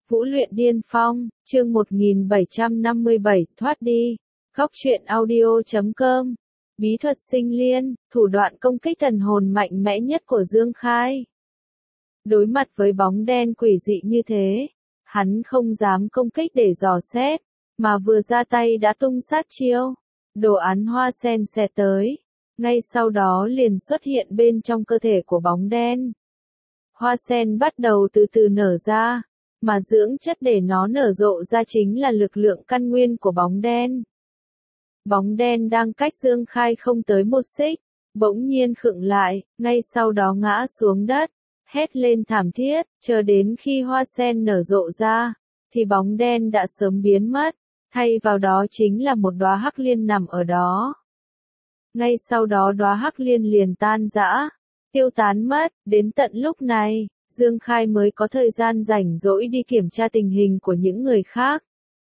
Vũ luyện điên phong, chương 1757, thoát đi. Góc truyện audio.com. Bí thuật sinh liên, thủ đoạn công kích thần hồn mạnh mẽ nhất của Dương Khai. Đối mặt với bóng đen quỷ dị như thế, hắn không dám công kích để dò xét, mà vừa ra tay đã tung sát chiêu. Đồ án hoa sen xẹt tới, ngay sau đó liền xuất hiện bên trong cơ thể của bóng đen. Hoa sen bắt đầu từ từ nở ra, mà dưỡng chất để nó nở rộ ra chính là lực lượng căn nguyên của bóng đen. Bóng đen đang cách Dương Khai không tới một xích, bỗng nhiên khựng lại, ngay sau đó ngã xuống đất, hét lên thảm thiết, chờ đến khi hoa sen nở rộ ra, thì bóng đen đã sớm biến mất, thay vào đó chính là một đóa hắc liên nằm ở đó. Ngay sau đó đóa hắc liên liền tan rã, tiêu tán mất, đến tận lúc này, Dương Khai mới có thời gian rảnh rỗi đi kiểm tra tình hình của những người khác.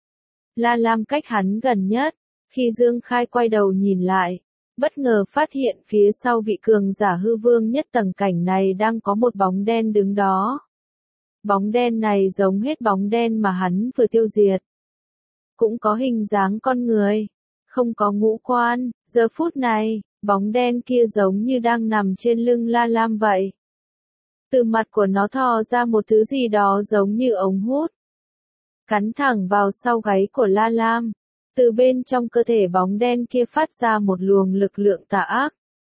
La Lam cách hắn gần nhất, khi Dương Khai quay đầu nhìn lại, bất ngờ phát hiện phía sau vị cường giả hư vương nhất tầng cảnh này đang có một bóng đen đứng đó. Bóng đen này giống hết bóng đen mà hắn vừa tiêu diệt. Cũng có hình dáng con người, không có ngũ quan, giờ phút này, bóng đen kia giống như đang nằm trên lưng La Lam vậy. Từ mặt của nó thò ra một thứ gì đó giống như ống hút, cắn thẳng vào sau gáy của La Lam. Từ bên trong cơ thể bóng đen kia phát ra một luồng lực lượng tà ác,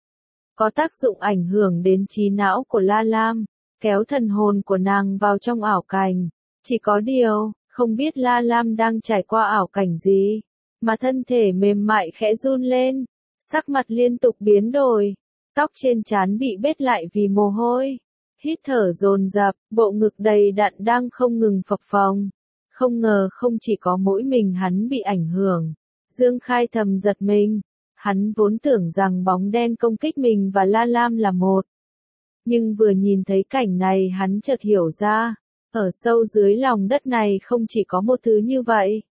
có tác dụng ảnh hưởng đến trí não của La Lam, kéo thần hồn của nàng vào trong ảo cảnh. Chỉ có điều, không biết La Lam đang trải qua ảo cảnh gì, mà thân thể mềm mại khẽ run lên, sắc mặt liên tục biến đổi, tóc trên trán bị bết lại vì mồ hôi, hít thở dồn dập, bộ ngực đầy đặn đang không ngừng phập phồng. Không ngờ không chỉ có mỗi mình hắn bị ảnh hưởng. Dương Khai thầm giật mình, hắn vốn tưởng rằng bóng đen công kích mình và La Lam là một. Nhưng vừa nhìn thấy cảnh này hắn chợt hiểu ra, ở sâu dưới lòng đất này không chỉ có một thứ như vậy.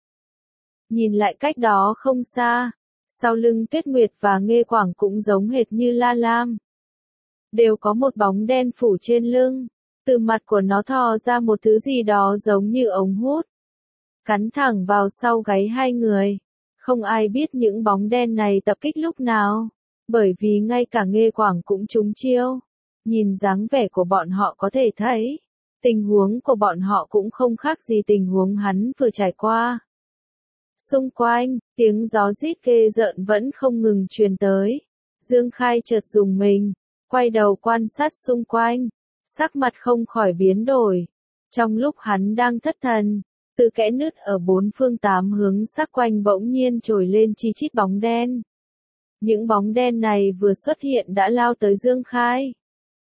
Nhìn lại cách đó không xa, sau lưng Tuyết Nguyệt và Nghê Quảng cũng giống hệt như La Lam. Đều có một bóng đen phủ trên lưng, từ mặt của nó thò ra một thứ gì đó giống như ống hút, cắn thẳng vào sau gáy hai người. Không ai biết những bóng đen này tập kích lúc nào, bởi vì ngay cả Nghê Quảng cũng trúng chiêu. Nhìn dáng vẻ của bọn họ có thể thấy, tình huống của bọn họ cũng không khác gì tình huống hắn vừa trải qua. Xung quanh, tiếng gió rít ghê rợn vẫn không ngừng truyền tới. Dương Khai chợt rùng mình, quay đầu quan sát xung quanh, sắc mặt không khỏi biến đổi. Trong lúc hắn đang thất thần, từ kẽ nứt ở bốn phương tám hướng sắc quanh bỗng nhiên trồi lên chi chít bóng đen. Những bóng đen này vừa xuất hiện đã lao tới Dương Khai.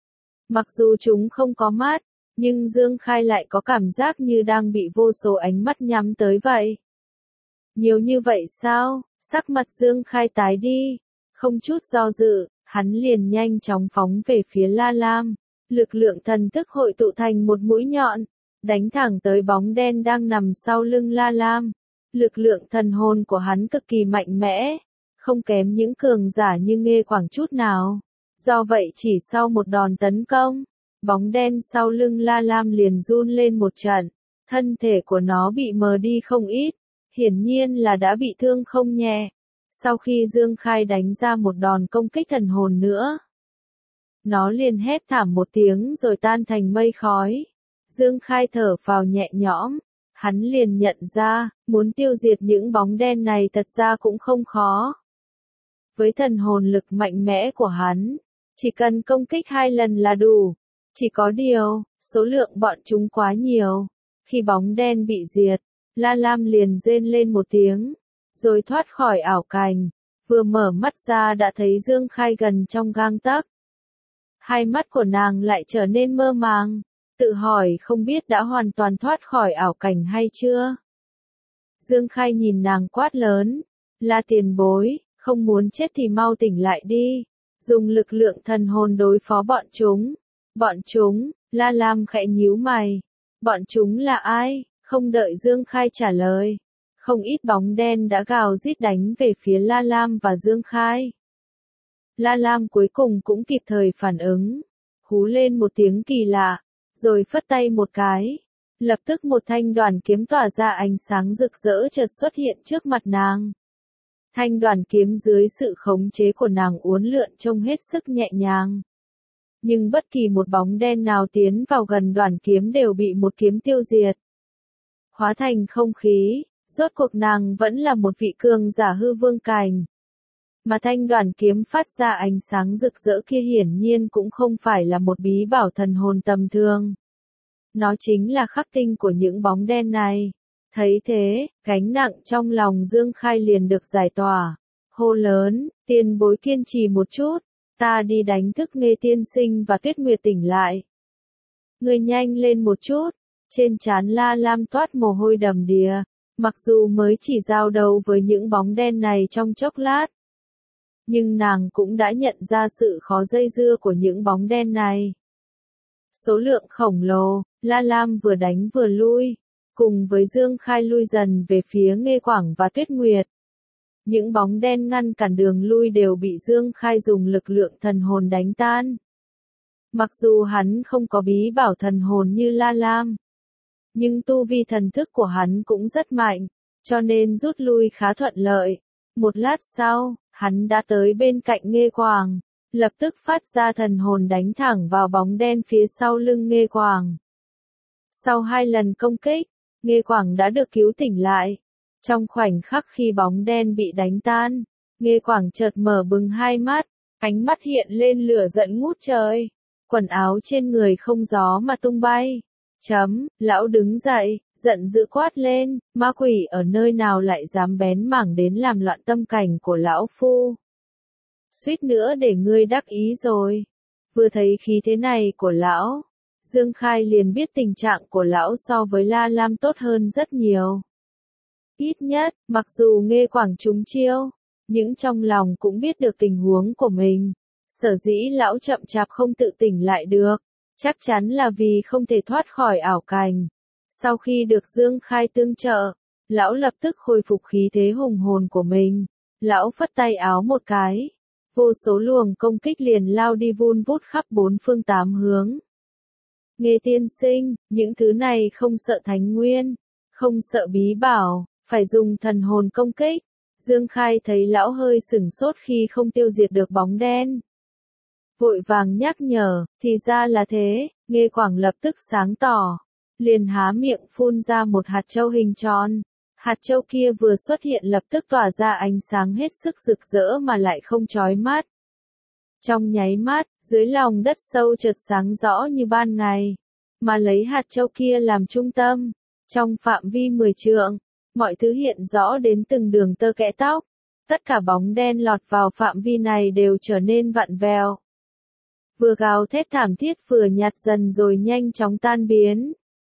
Mặc dù chúng không có mắt, nhưng Dương Khai lại có cảm giác như đang bị vô số ánh mắt nhắm tới vậy. Nhiều như vậy sao? Sắc mặt Dương Khai tái đi, không chút do dự, hắn liền nhanh chóng phóng về phía La Lam. Lực lượng thần thức hội tụ thành một mũi nhọn, đánh thẳng tới bóng đen đang nằm sau lưng La Lam. Lực lượng thần hồn của hắn cực kỳ mạnh mẽ, không kém những cường giả như Nghê Quảng chút nào. Do vậy chỉ sau một đòn tấn công, bóng đen sau lưng La Lam liền run lên một trận, thân thể của nó bị mờ đi không ít, hiển nhiên là đã bị thương không nhẹ. Sau khi Dương Khai đánh ra một đòn công kích thần hồn nữa, nó liền hét thảm một tiếng rồi tan thành mây khói. Dương Khai thở phào nhẹ nhõm, hắn liền nhận ra, muốn tiêu diệt những bóng đen này thật ra cũng không khó. Với thần hồn lực mạnh mẽ của hắn, chỉ cần công kích 2 lần là đủ. Chỉ có điều, số lượng bọn chúng quá nhiều. Khi bóng đen bị diệt, La Lam liền rên lên một tiếng, rồi thoát khỏi ảo cảnh. Vừa mở mắt ra đã thấy Dương Khai gần trong gang tấc. Hai mắt của nàng lại trở nên mơ màng, tự hỏi không biết đã hoàn toàn thoát khỏi ảo cảnh hay chưa. Dương Khai nhìn nàng quát lớn, La tiền bối, không muốn chết thì mau tỉnh lại đi, dùng lực lượng thần hồn đối phó bọn chúng. Bọn chúng, La Lam khẽ nhíu mày, bọn chúng là ai? Không đợi Dương Khai trả lời, không ít bóng đen đã gào rít đánh về phía La Lam và Dương Khai. La Lam cuối cùng cũng kịp thời phản ứng, hú lên một tiếng kỳ lạ, rồi phất tay một cái. Lập tức một thanh đoàn kiếm tỏa ra ánh sáng rực rỡ chợt xuất hiện trước mặt nàng. Thanh đoàn kiếm dưới sự khống chế của nàng uốn lượn trông hết sức nhẹ nhàng. Nhưng bất kỳ một bóng đen nào tiến vào gần đoàn kiếm đều bị một kiếm tiêu diệt. Hóa thành không khí, rốt cuộc nàng vẫn là một vị cường giả hư vương cảnh. Mà thanh đoàn kiếm phát ra ánh sáng rực rỡ kia hiển nhiên cũng không phải là một bí bảo thần hồn tầm thường. Nó chính là khắc tinh của những bóng đen này. Thấy thế, gánh nặng trong lòng Dương Khai liền được giải tỏa. Hô lớn, tiền bối kiên trì một chút, ta đi đánh thức Nghê tiên sinh và Tuyết Nguyệt tỉnh lại. Người nhanh lên một chút, trên trán La Lam toát mồ hôi đầm đìa, mặc dù mới chỉ giao đấu với những bóng đen này trong chốc lát. Nhưng nàng cũng đã nhận ra sự khó dây dưa của những bóng đen này. Số lượng khổng lồ, La Lam vừa đánh vừa lui, cùng với Dương Khai lui dần về phía Nghê Quảng và Tuyết Nguyệt. Những bóng đen ngăn cản đường lui đều bị Dương Khai dùng lực lượng thần hồn đánh tan. Mặc dù hắn không có bí bảo thần hồn như La Lam, nhưng tu vi thần thức của hắn cũng rất mạnh, cho nên rút lui khá thuận lợi. Một lát sau, hắn đã tới bên cạnh Nghê Quảng, lập tức phát ra thần hồn đánh thẳng vào bóng đen phía sau lưng Nghê Quảng. Sau 2 lần công kích, Nghê Quảng đã được cứu tỉnh lại. Trong khoảnh khắc khi bóng đen bị đánh tan, Nghê Quảng chợt mở bừng hai mắt, ánh mắt hiện lên lửa giận ngút trời. Quần áo trên người không gió mà tung bay. Lão đứng dậy, giận dữ quát lên, ma quỷ ở nơi nào lại dám bén mảng đến làm loạn tâm cảnh của lão phu. Suýt nữa để ngươi đắc ý rồi. Vừa thấy khí thế này của lão, Dương Khai liền biết tình trạng của lão so với La Lam tốt hơn rất nhiều. Ít nhất, mặc dù Nghê Quảng trúng chiêu, nhưng trong lòng cũng biết được tình huống của mình. Sở dĩ lão chậm chạp không tự tỉnh lại được, chắc chắn là vì không thể thoát khỏi ảo cảnh. Sau khi được Dương Khai tương trợ, lão lập tức khôi phục khí thế hùng hồn của mình. Lão phất tay áo một cái, vô số luồng công kích liền lao đi vun vút khắp 4 phương 8 hướng. Nghê tiên sinh, những thứ này không sợ thánh nguyên, không sợ bí bảo, phải dùng thần hồn công kích. Dương Khai thấy lão hơi sửng sốt khi không tiêu diệt được bóng đen. Vội vàng nhắc nhở, thì ra là thế. Nghê Quảng lập tức sáng tỏ, liền há miệng phun ra một hạt châu hình tròn. Hạt châu kia vừa xuất hiện lập tức tỏa ra ánh sáng hết sức rực rỡ mà lại không chói mắt. Trong nháy mắt, dưới lòng đất sâu chợt sáng rõ như ban ngày, mà lấy hạt châu kia làm trung tâm, trong phạm vi 10 trượng, mọi thứ hiện rõ đến từng đường tơ kẽ tóc. Tất cả bóng đen lọt vào phạm vi này đều trở nên vặn vẹo. Vừa gào thét thảm thiết vừa nhạt dần rồi nhanh chóng tan biến.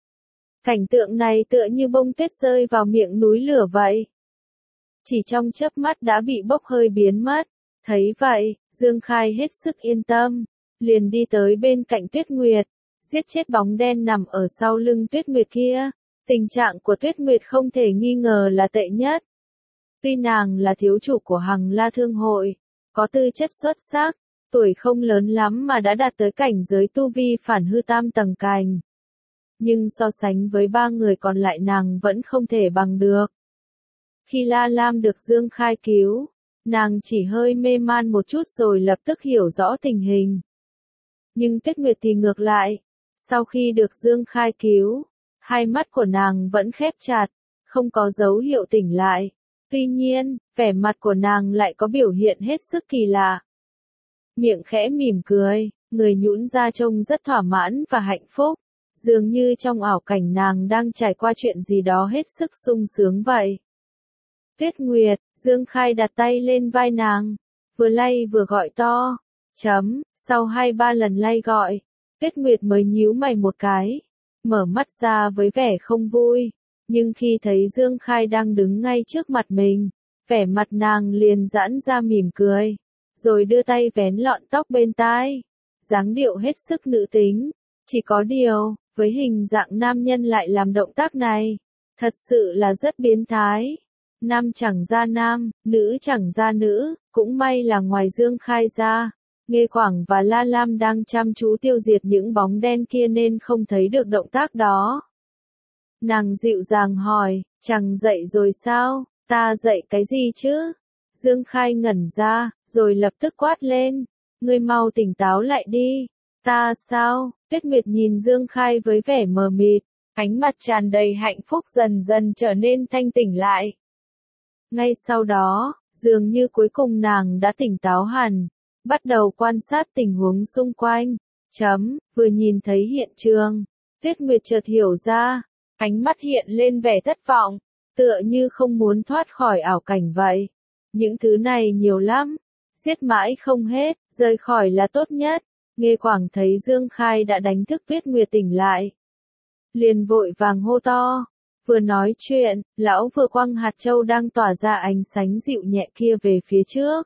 Cảnh tượng này tựa như bông tuyết rơi vào miệng núi lửa vậy. Chỉ trong chớp mắt đã bị bốc hơi biến mất. Thấy vậy, Dương Khai hết sức yên tâm, liền đi tới bên cạnh Tuyết Nguyệt, giết chết bóng đen nằm ở sau lưng Tuyết Nguyệt kia. Tình trạng của Tuyết Nguyệt không thể nghi ngờ là tệ nhất. Tuy nàng là thiếu chủ của Hằng La Thương Hội, có tư chất xuất sắc, tuổi không lớn lắm mà đã đạt tới cảnh giới tu vi phản hư tam tầng cảnh. Nhưng so sánh với 3 người còn lại nàng vẫn không thể bằng được. Khi La Lam được Dương Khai cứu, nàng chỉ hơi mê man một chút rồi lập tức hiểu rõ tình hình. Nhưng Tuyết Nguyệt thì ngược lại, sau khi được Dương Khai cứu, hai mắt của nàng vẫn khép chặt, không có dấu hiệu tỉnh lại. Tuy nhiên, vẻ mặt của nàng lại có biểu hiện hết sức kỳ lạ. Miệng khẽ mỉm cười, người nhũn ra trông rất thỏa mãn và hạnh phúc, dường như trong ảo cảnh nàng đang trải qua chuyện gì đó hết sức sung sướng vậy. Tuyết Nguyệt, Dương Khai đặt tay lên vai nàng, vừa lay vừa gọi to. Sau 2-3 lần lay gọi, Tuyết Nguyệt mới nhíu mày một cái, mở mắt ra với vẻ không vui, nhưng khi thấy Dương Khai đang đứng ngay trước mặt mình, vẻ mặt nàng liền giãn ra mỉm cười, rồi đưa tay vén lọn tóc bên tai, dáng điệu hết sức nữ tính. Chỉ có điều, với hình dạng nam nhân lại làm động tác này, thật sự là rất biến thái. Nam chẳng ra nam, nữ chẳng ra nữ, cũng may là ngoài Dương Khai ra, Nghê Quảng và La Lam đang chăm chú tiêu diệt những bóng đen kia nên không thấy được động tác đó. Nàng dịu dàng hỏi, chẳng dậy rồi sao? Ta dậy cái gì chứ? Dương Khai ngẩn ra, rồi lập tức quát lên. Ngươi mau tỉnh táo lại đi. Ta sao? Tuyết Nguyệt nhìn Dương Khai với vẻ mờ mịt, ánh mặt tràn đầy hạnh phúc dần dần trở nên thanh tỉnh lại. Ngay sau đó, dường như cuối cùng nàng đã tỉnh táo hẳn, bắt đầu quan sát tình huống xung quanh. Vừa nhìn thấy hiện trường, Tuyết Nguyệt chợt hiểu ra, ánh mắt hiện lên vẻ thất vọng, tựa như không muốn thoát khỏi ảo cảnh vậy. Những thứ này nhiều lắm, giết mãi không hết, rời khỏi là tốt nhất. Nghe Quảng thấy Dương Khai đã đánh thức Tuyết Nguyệt tỉnh lại, liền vội vàng hô to. Vừa nói chuyện, lão vừa quăng hạt châu đang tỏa ra ánh sáng dịu nhẹ kia về phía trước,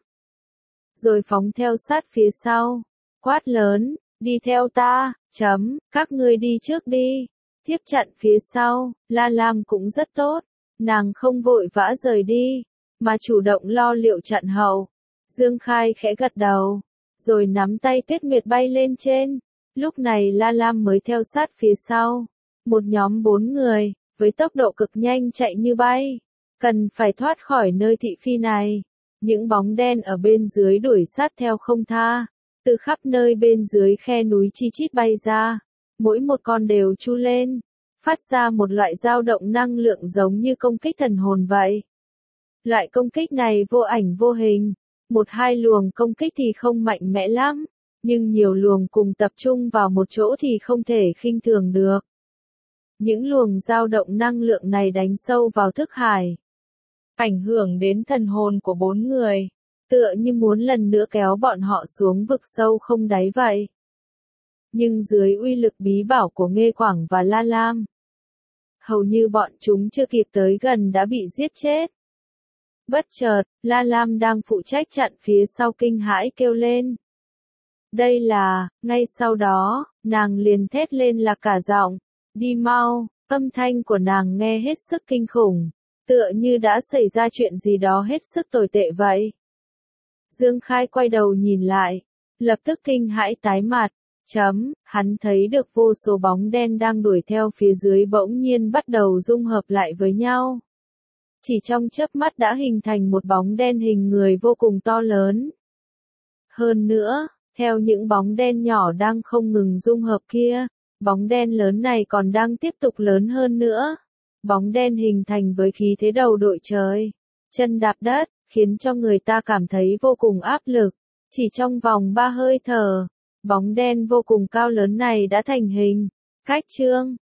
rồi phóng theo sát phía sau, quát lớn, đi theo ta, các ngươi đi trước đi, tiếp chặn phía sau. La Lam cũng rất tốt, nàng không vội vã rời đi, mà chủ động lo liệu chặn hậu. Dương Khai khẽ gật đầu, rồi nắm tay Tuyết Nguyệt bay lên trên, lúc này La Lam mới theo sát phía sau, một nhóm 4 người, với tốc độ cực nhanh chạy như bay, cần phải thoát khỏi nơi thị phi này. Những bóng đen ở bên dưới đuổi sát theo không tha, từ khắp nơi bên dưới khe núi chi chít bay ra, mỗi một con đều chu lên, phát ra một loại dao động năng lượng giống như công kích thần hồn vậy. Loại công kích này vô ảnh vô hình, một hai luồng công kích thì không mạnh mẽ lắm, nhưng nhiều luồng cùng tập trung vào một chỗ thì không thể khinh thường được. Những luồng dao động năng lượng này đánh sâu vào thức hải, ảnh hưởng đến thần hồn của 4 người, tựa như muốn lần nữa kéo bọn họ xuống vực sâu không đáy vậy. Nhưng dưới uy lực bí bảo của Nghê Quảng và La Lam, hầu như bọn chúng chưa kịp tới gần đã bị giết chết. Bất chợt, La Lam đang phụ trách chặn phía sau kinh hãi kêu lên. Đây là, ngay sau đó, nàng liền thét lên là cả giọng, đi mau, âm thanh của nàng nghe hết sức kinh khủng, tựa như đã xảy ra chuyện gì đó hết sức tồi tệ vậy. Dương Khai quay đầu nhìn lại, lập tức kinh hãi tái mặt, hắn thấy được vô số bóng đen đang đuổi theo phía dưới bỗng nhiên bắt đầu dung hợp lại với nhau. Chỉ trong chớp mắt đã hình thành một bóng đen hình người vô cùng to lớn. Hơn nữa, theo những bóng đen nhỏ đang không ngừng dung hợp kia, bóng đen lớn này còn đang tiếp tục lớn hơn nữa. Bóng đen hình thành với khí thế đầu đội trời, chân đạp đất, khiến cho người ta cảm thấy vô cùng áp lực. Chỉ trong vòng 3 hơi thở, bóng đen vô cùng cao lớn này đã thành hình, cách trương,